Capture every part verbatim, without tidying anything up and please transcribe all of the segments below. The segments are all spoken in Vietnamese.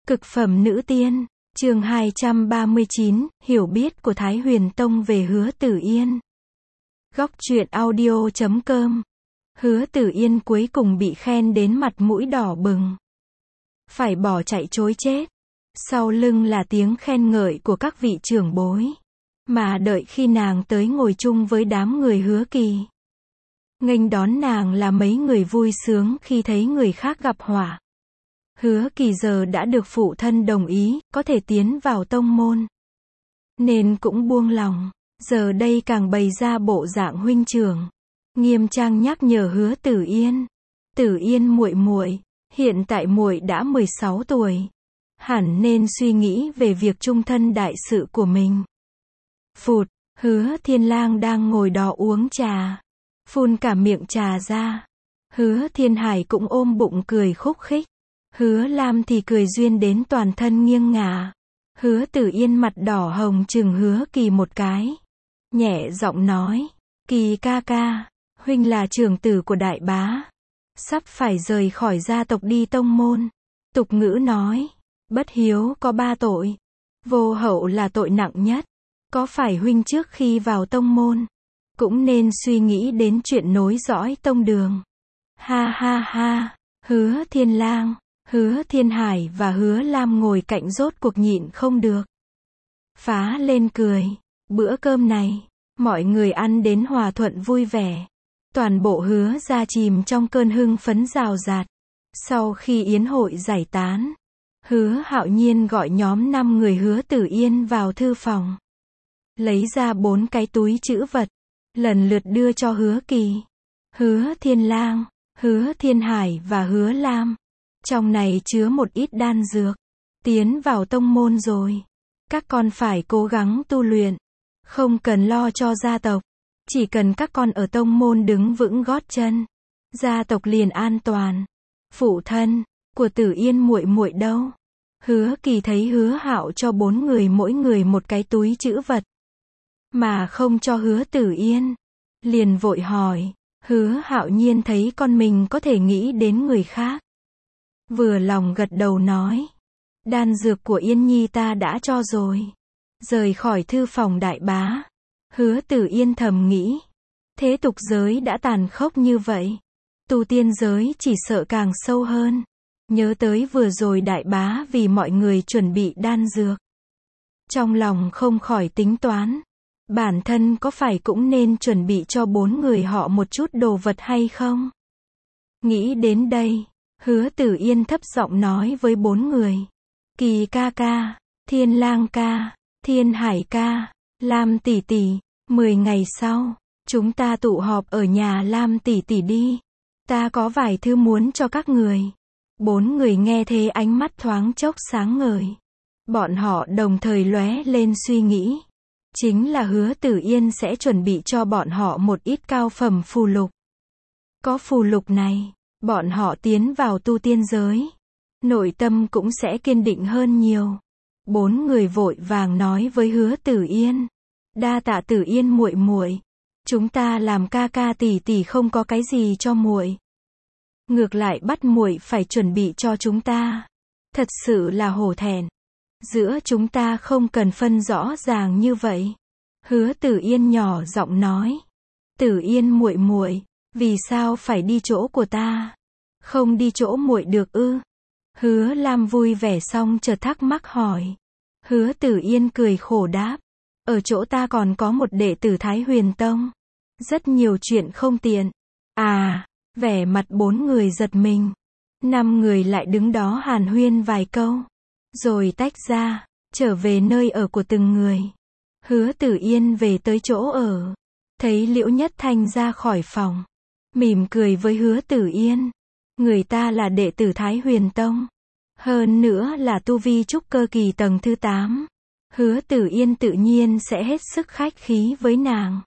Cực phẩm nữ tiên, chương hai trăm ba mươi chín, hiểu biết của Thái Huyền Tông về Hứa Tử Yên. Góc truyện audio chấm com. Hứa Tử Yên cuối cùng bị khen đến mặt mũi đỏ bừng. Phải bỏ chạy trối chết. Sau lưng là tiếng khen ngợi của các vị trưởng bối. Mà đợi khi nàng tới ngồi chung với đám người Hứa Kỳ. Nghênh đón nàng là mấy người vui sướng khi thấy người khác gặp họa. Hứa Kỳ giờ đã được phụ thân đồng ý, có thể tiến vào tông môn. Nên cũng buông lòng, giờ đây càng bày ra bộ dạng huynh trưởng. Nghiêm trang nhắc nhở Hứa Tử Yên. Tử Yên muội muội, hiện tại muội đã mười sáu tuổi. Hẳn nên suy nghĩ về việc chung thân đại sự của mình. Phụt, Hứa Thiên Lang đang ngồi đó uống trà. Phun cả miệng trà ra. Hứa Thiên Hải cũng ôm bụng cười khúc khích. Hứa Lam thì cười duyên đến toàn thân nghiêng ngả. Hứa Tử Yên mặt đỏ hồng chừng Hứa Kỳ một cái. Nhẹ giọng nói, Kỳ ca ca, huynh là trưởng tử của đại bá. Sắp phải rời khỏi gia tộc đi tông môn. Tục ngữ nói, bất hiếu có ba tội. Vô hậu là tội nặng nhất. Có phải huynh trước khi vào tông môn, cũng nên suy nghĩ đến chuyện nối dõi tông đường. Ha ha ha, Hứa Thiên Lang, Hứa Thiên Hải và Hứa Lam ngồi cạnh rốt cuộc nhịn không được. Phá lên cười. Bữa cơm này, mọi người ăn đến hòa thuận vui vẻ. Toàn bộ Hứa gia chìm trong cơn hưng phấn rào rạt. Sau khi yến hội giải tán, Hứa Hạo Nhiên gọi nhóm năm người Hứa Tử Yên vào thư phòng. Lấy ra bốn cái túi trữ vật, lần lượt đưa cho Hứa Kỳ, Hứa Thiên Lang, Hứa Thiên Hải và Hứa Lam. Trong này chứa một ít đan dược. Tiến vào tông môn rồi, các con phải cố gắng tu luyện. Không cần lo cho gia tộc. Chỉ cần các con ở tông môn đứng vững gót chân, gia tộc liền an toàn. Phụ thân của Tử Yên muội muội đâu? Hứa Kỳ thấy Hứa Hạo cho bốn người mỗi người một cái túi trữ vật, mà không cho Hứa Tử Yên, liền vội hỏi. Hứa Hạo Nhiên thấy con mình có thể nghĩ đến người khác, vừa lòng gật đầu nói, đan dược của Yên Nhi ta đã cho rồi. Rời khỏi thư phòng đại bá, Hứa Tử Yên thầm nghĩ, thế tục giới đã tàn khốc như vậy, tu tiên giới chỉ sợ càng sâu hơn. Nhớ tới vừa rồi đại bá vì mọi người chuẩn bị đan dược, trong lòng không khỏi tính toán, bản thân có phải cũng nên chuẩn bị cho bốn người họ một chút đồ vật hay không? Nghĩ đến đây, Hứa Tử Yên thấp giọng nói với bốn người. Kỳ ca ca, Thiên Lang ca, Thiên Hải ca, Lam tỷ tỷ, mười ngày sau, chúng ta tụ họp ở nhà Lam tỷ tỷ đi. Ta có vài thứ muốn cho các người. Bốn người nghe thế ánh mắt thoáng chốc sáng ngời. Bọn họ đồng thời lóe lên suy nghĩ. Chính là Hứa Tử Yên sẽ chuẩn bị cho bọn họ một ít cao phẩm phù lục. Có phù lục này, bọn họ tiến vào tu tiên giới, nội tâm cũng sẽ kiên định hơn nhiều. Bốn người vội vàng nói với Hứa Tử Yên, đa tạ Tử Yên muội muội, chúng ta làm ca ca tỷ tỷ không có cái gì cho muội, ngược lại bắt muội phải chuẩn bị cho chúng ta. Thật sự là hổ thẹn. Giữa chúng ta không cần phân rõ ràng như vậy. Hứa Tử Yên nhỏ giọng nói, Tử Yên muội muội, vì sao phải đi chỗ của ta, không đi chỗ muội được ư? Hứa Lam vui vẻ xong chợt thắc mắc hỏi. Hứa Tử Yên cười khổ đáp, ở chỗ ta còn có một đệ tử Thái Huyền Tông, rất nhiều chuyện không tiện. À, vẻ mặt bốn người giật mình. Năm người lại đứng đó hàn huyên vài câu, rồi tách ra, trở về nơi ở của từng người. Hứa Tử Yên về tới chỗ ở, thấy Liễu Nhất Thanh ra khỏi phòng, mỉm cười với Hứa Tử Yên. Người ta là đệ tử Thái Huyền Tông, hơn nữa là tu vi trúc cơ kỳ tầng thứ tám. Hứa Tử Yên tự nhiên sẽ hết sức khách khí với nàng,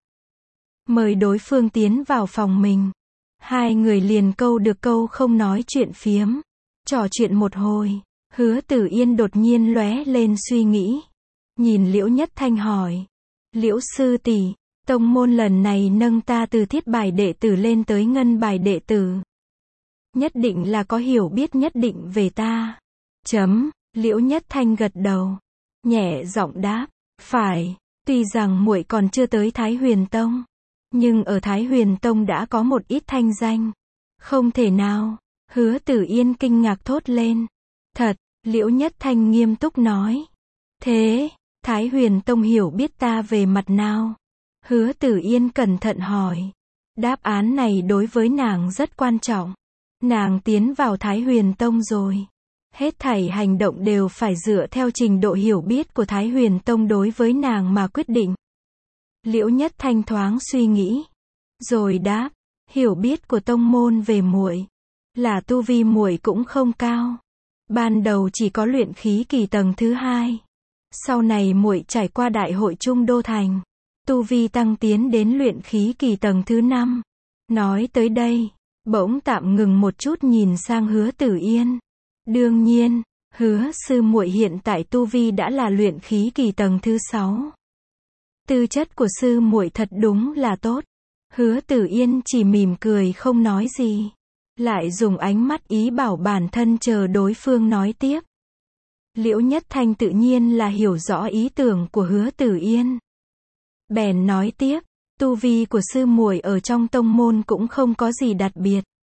mời đối phương tiến vào phòng mình. Hai người liền câu được câu không nói chuyện phiếm, trò chuyện một hồi. Hứa Tử Yên đột nhiên lóe lên suy nghĩ, nhìn Liễu Nhất Thanh hỏi, Liễu sư tỷ, tông môn lần này nâng ta từ thiết bài đệ tử lên tới ngân bài đệ tử, nhất định là có hiểu biết nhất định về ta. Chấm, Liễu Nhất Thanh gật đầu, nhẹ giọng đáp, phải, tuy rằng muội còn chưa tới Thái Huyền Tông, nhưng ở Thái Huyền Tông đã có một ít thanh danh. Không thể nào, Hứa Tử Yên kinh ngạc thốt lên. Thật, Liễu Nhất Thanh nghiêm túc nói. Thế, Thái Huyền Tông hiểu biết ta về mặt nào? Hứa Tử Yên cẩn thận hỏi. Đáp án này đối với nàng rất quan trọng. Nàng tiến vào Thái Huyền Tông rồi. Hết thảy hành động đều phải dựa theo trình độ hiểu biết của Thái Huyền Tông đối với nàng mà quyết định. Liễu Nhất Thanh thoáng suy nghĩ, rồi đáp, hiểu biết của tông môn về muội là tu vi muội cũng không cao. Ban đầu chỉ có luyện khí kỳ tầng thứ hai. Sau này muội trải qua đại hội Trung Đô Thành, tu vi tăng tiến đến luyện khí kỳ tầng thứ năm. Nói tới đây, bỗng tạm ngừng một chút nhìn sang Hứa Tử Yên. Đương nhiên, Hứa sư muội hiện tại tu vi đã là luyện khí kỳ tầng thứ sáu. Tư chất của sư muội thật đúng là tốt. Hứa Tử Yên chỉ mỉm cười không nói gì, lại dùng ánh mắt ý bảo bản thân chờ đối phương nói tiếp. Liễu Nhất Thanh tự nhiên là hiểu rõ ý tưởng của Hứa Tử Yên. Bèn nói tiếp, tu vi của sư muội ở trong tông môn cũng không có gì đặc biệt.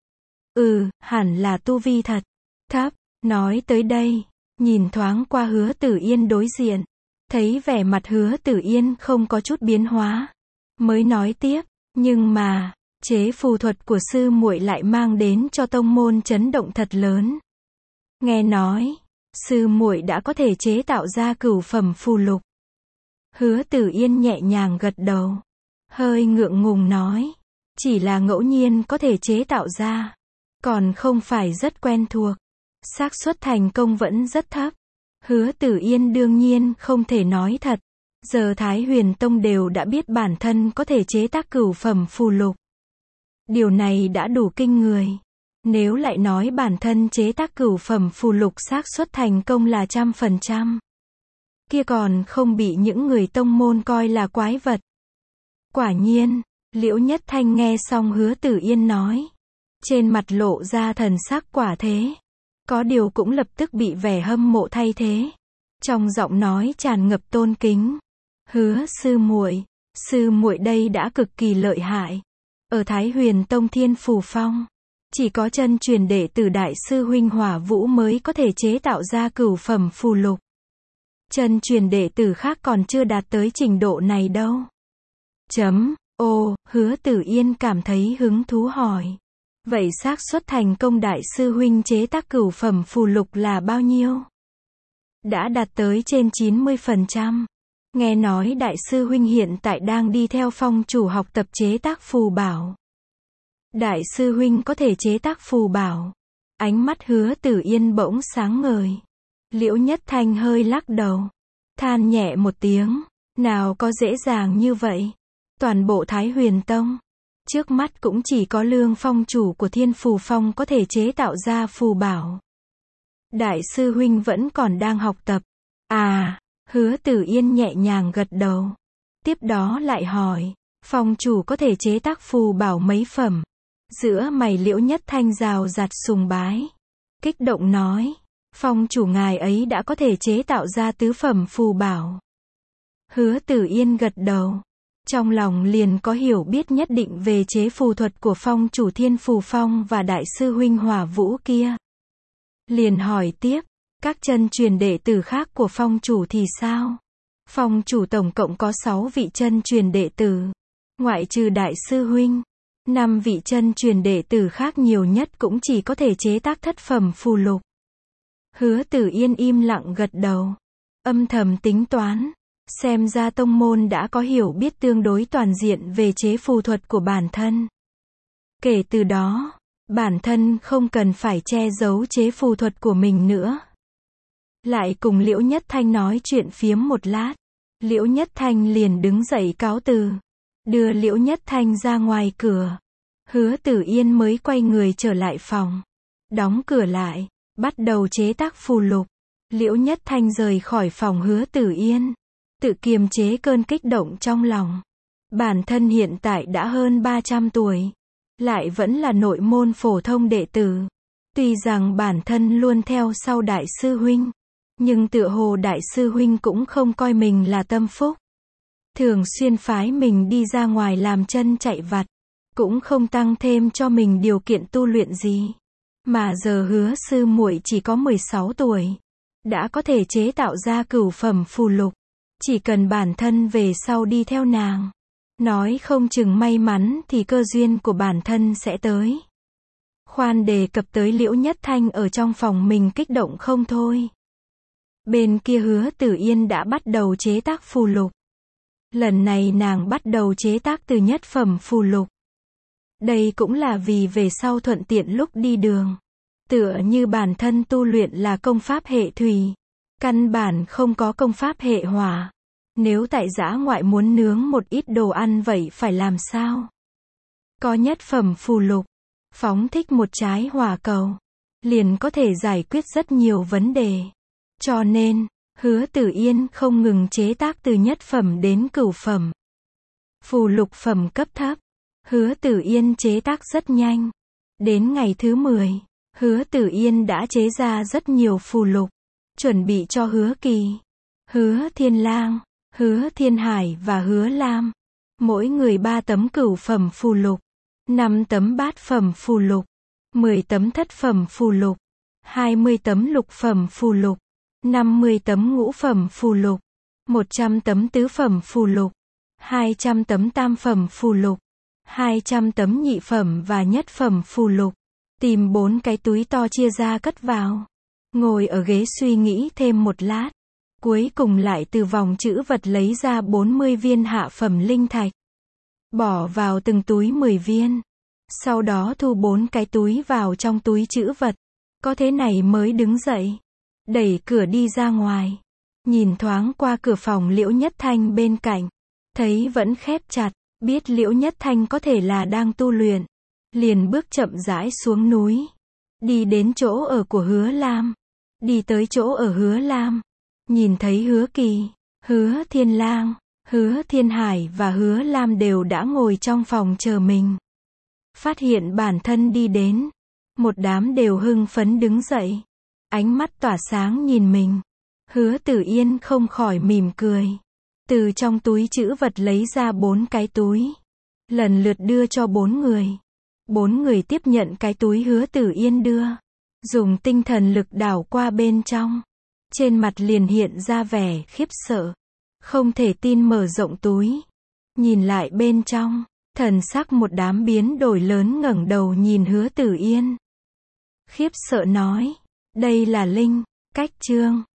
Ừ, hẳn là tu vi thật thấp. Nói tới đây, nhìn thoáng qua Hứa Tử Yên đối diện, thấy vẻ mặt Hứa Tử Yên không có chút biến hóa, mới nói tiếp, nhưng mà, chế phù thuật của sư muội lại mang đến cho tông môn chấn động thật lớn. Nghe nói, sư muội đã có thể chế tạo ra cửu phẩm phù lục. Hứa Tử Yên nhẹ nhàng gật đầu, hơi ngượng ngùng nói, chỉ là ngẫu nhiên có thể chế tạo ra, còn không phải rất quen thuộc, xác suất thành công vẫn rất thấp. Hứa Tử Yên đương nhiên không thể nói thật, giờ Thái Huyền Tông đều đã biết bản thân có thể chế tác cửu phẩm phù lục. Điều này đã đủ kinh người. Nếu lại nói bản thân chế tác cửu phẩm phù lục xác suất thành công là trăm phần trăm, kia còn không bị những người tông môn coi là quái vật. Quả nhiên, Liễu Nhất Thanh nghe xong Hứa Tử Yên nói, trên mặt lộ ra thần sắc quả thế. Có điều cũng lập tức bị vẻ hâm mộ thay thế. Trong giọng nói tràn ngập tôn kính. Hứa sư muội, sư muội đây đã cực kỳ lợi hại. Ở Thái Huyền Tông Thiên Phù Phong, chỉ có chân truyền đệ tử đại sư huynh Hỏa Vũ mới có thể chế tạo ra cửu phẩm phù lục. Chân truyền đệ tử khác còn chưa đạt tới trình độ này đâu. Chấm, ô, Hứa Tử Yên cảm thấy hứng thú hỏi. Vậy xác suất thành công đại sư huynh chế tác cửu phẩm phù lục là bao nhiêu? Đã đạt tới trên chín mươi phần trăm. Nghe nói đại sư huynh hiện tại đang đi theo phong chủ học tập chế tác phù bảo. Đại sư huynh có thể chế tác phù bảo. Ánh mắt Hứa Tử Yên bỗng sáng ngời. Liễu Nhất Thanh hơi lắc đầu, than nhẹ một tiếng, nào có dễ dàng như vậy. Toàn bộ Thái Huyền Tông, trước mắt cũng chỉ có Lương phong chủ của Thiên Phù Phong có thể chế tạo ra phù bảo. Đại sư huynh vẫn còn đang học tập. À, Hứa Tử Yên nhẹ nhàng gật đầu. Tiếp đó lại hỏi, phong chủ có thể chế tác phù bảo mấy phẩm? Giữa mày Liễu Nhất Thanh rào rạt sùng bái, kích động nói, phong chủ ngài ấy đã có thể chế tạo ra tứ phẩm phù bảo. Hứa Tử Yên gật đầu, trong lòng liền có hiểu biết nhất định về chế phù thuật của phong chủ Thiên Phù Phong và đại sư huynh Hỏa Vũ kia. Liền hỏi tiếp, các chân truyền đệ tử khác của phong chủ thì sao? Phong chủ tổng cộng có sáu vị chân truyền đệ tử, ngoại trừ đại sư huynh, năm vị chân truyền đệ tử khác nhiều nhất cũng chỉ có thể chế tác thất phẩm phù lục. Hứa Tử Yên im lặng gật đầu, âm thầm tính toán, xem ra tông môn đã có hiểu biết tương đối toàn diện về chế phù thuật của bản thân. Kể từ đó, bản thân không cần phải che giấu chế phù thuật của mình nữa. Lại cùng Liễu Nhất Thanh nói chuyện phiếm một lát, Liễu Nhất Thanh liền đứng dậy cáo từ, đưa Liễu Nhất Thanh ra ngoài cửa. Hứa Tử Yên mới quay người trở lại phòng, đóng cửa lại, bắt đầu chế tác phù lục. Liễu Nhất Thanh rời khỏi phòng Hứa Tử Yên, tự kiềm chế cơn kích động trong lòng. Bản thân hiện tại đã hơn ba trăm tuổi, lại vẫn là nội môn phổ thông đệ tử. Tuy rằng bản thân luôn theo sau đại sư huynh, Nhưng tựa hồ đại sư huynh cũng không coi mình là tâm phúc. Thường xuyên phái mình đi ra ngoài làm chân chạy vặt. Cũng không tăng thêm cho mình điều kiện tu luyện gì. Mà giờ Hứa sư muội chỉ có mười sáu tuổi. Đã có thể chế tạo ra cửu phẩm phù lục. Chỉ cần bản thân về sau đi theo nàng. Nói không chừng may mắn thì cơ duyên của bản thân sẽ tới. Khoan đề cập tới Liễu Nhất Thanh ở trong phòng mình kích động không thôi. Bên kia Hứa Tử Yên đã bắt đầu chế tác phù lục. Lần này nàng bắt đầu chế tác từ nhất phẩm phù lục. Đây cũng là vì về sau thuận tiện lúc đi đường. Tựa như bản thân tu luyện là công pháp hệ thủy. Căn bản không có công pháp hệ hỏa. Nếu tại dã ngoại muốn nướng một ít đồ ăn vậy phải làm sao? Có nhất phẩm phù lục. Phóng thích một trái hỏa cầu. Liền có thể giải quyết rất nhiều vấn đề. Cho nên, Hứa Tử Yên không ngừng chế tác từ nhất phẩm đến cửu phẩm. Phù lục phẩm cấp thấp. Hứa Tử Yên chế tác rất nhanh. Đến ngày thứ mười, Hứa Tử Yên đã chế ra rất nhiều phù lục. Chuẩn bị cho Hứa Kỳ, Hứa Thiên Lang, Hứa Thiên Hải và Hứa Lam. Mỗi người ba tấm cửu phẩm phù lục. năm tấm bát phẩm phù lục. mười tấm thất phẩm phù lục. hai mươi tấm lục phẩm phù lục. năm mươi tấm ngũ phẩm phù lục. một trăm tấm tứ phẩm phù lục. hai trăm tấm tam phẩm phù lục. hai trăm tấm nhị phẩm và nhất phẩm phù lục. Tìm bốn cái túi to chia ra cất vào. Ngồi ở ghế suy nghĩ thêm một lát. Cuối cùng lại từ vòng trữ vật lấy ra bốn mươi viên hạ phẩm linh thạch. Bỏ vào từng túi mười viên. Sau đó thu bốn cái túi vào trong túi trữ vật. Có thế này mới đứng dậy. Đẩy cửa đi ra ngoài. Nhìn thoáng qua cửa phòng Liễu Nhất Thanh bên cạnh. Thấy vẫn khép chặt. Biết Liễu Nhất Thanh có thể là đang tu luyện. Liền bước chậm rãi xuống núi. Đi đến chỗ ở của Hứa Lam. Đi tới chỗ ở Hứa Lam. Nhìn thấy Hứa Kỳ, Hứa Thiên Lang, Hứa Thiên Hải và Hứa Lam đều đã ngồi trong phòng chờ mình. Phát hiện bản thân đi đến. Một đám đều hưng phấn đứng dậy. Ánh mắt tỏa sáng nhìn mình. Hứa Tử Yên không khỏi mỉm cười. Từ trong túi trữ vật lấy ra bốn cái túi. Lần lượt đưa cho bốn người. Bốn người tiếp nhận cái túi Hứa Tử Yên đưa. Dùng tinh thần lực đảo qua bên trong. Trên mặt liền hiện ra vẻ khiếp sợ. Không thể tin mở rộng túi. Nhìn lại bên trong. Thần sắc một đám biến đổi lớn ngẩng đầu nhìn Hứa Tử Yên. Khiếp sợ nói. Đây là linh, cách chương.